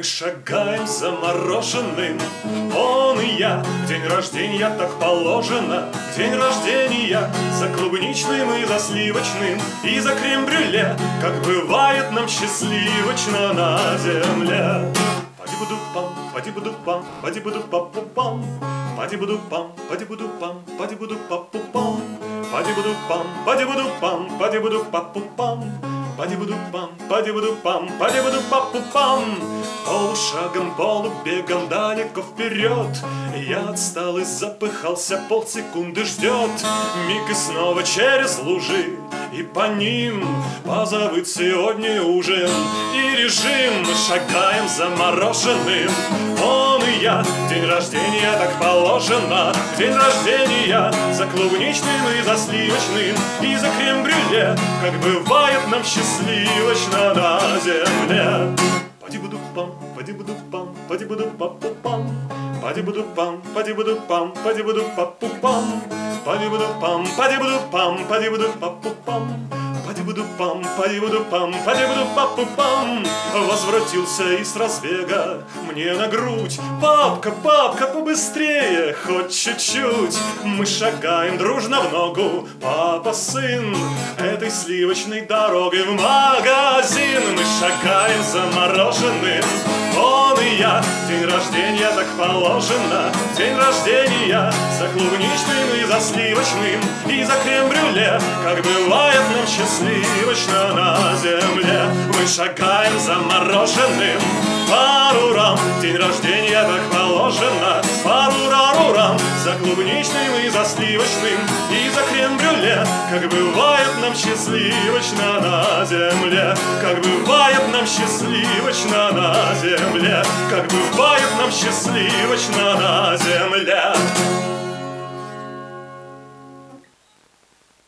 Мы шагаем за мороженым, он и я. В день рождения так положено, в день рождения за клубничным и за сливочным, и за крем-брюле, как бывает нам счастливочно на земле. Пади-буду-пам, пади-буду-пам, пади-буду-па-пу-пам, пади-буду-пам, пади-буду-пам, пади-буду-па-пу-пам, пади-буду-пам, пади-буду-пам, пади-буду-па-пу-пам, пади-буду-пам, пади-буду-пам, пади-буду-па-пу-пам. Полушагом, полубегом далеко вперед я отстал и запыхался, полсекунды ждет миг, и снова через лужи, и по ним позовут сегодня ужин и режим. Мы шагаем за мороженым, он и я. День рождения так положено, день рождения за клубничным и за сливочным, и за крем-брюле, как бывает нам счастливочно на земле. Пади-буду-пам, пади-буду-пам, пади-буду-па-пу-пам, пади-буду-пам, пади-буду-пам, пади-буду-па-пу-пам, пади-буду-пам, пади-буду-пам, пади-буду-па-пу-пам, пади-буду-пам, пади-буду-пам, пади-буду-па-пу-пам. Возвратился и с разбега мне на грудь: папка, папка, побыстрее, хоть чуть-чуть. Мы шагаем дружно в ногу, папа, сын, этой сливочной дорогой в магазин. Мы шагаем за мороженым, он и я. День рождения так положено, день рождения за клубничным и за сливочным, и за крем-брюле, как бывает нам счастливочно на земле. Мы шагаем за мороженым, парурам, день рождения так положено, парурарурам, за клубничным и за сливочным, и за крем-брюле, как бывает нам счастливочно на земле, как бывает нам счастливочно на земле, как бывает нам счастливочно на земле.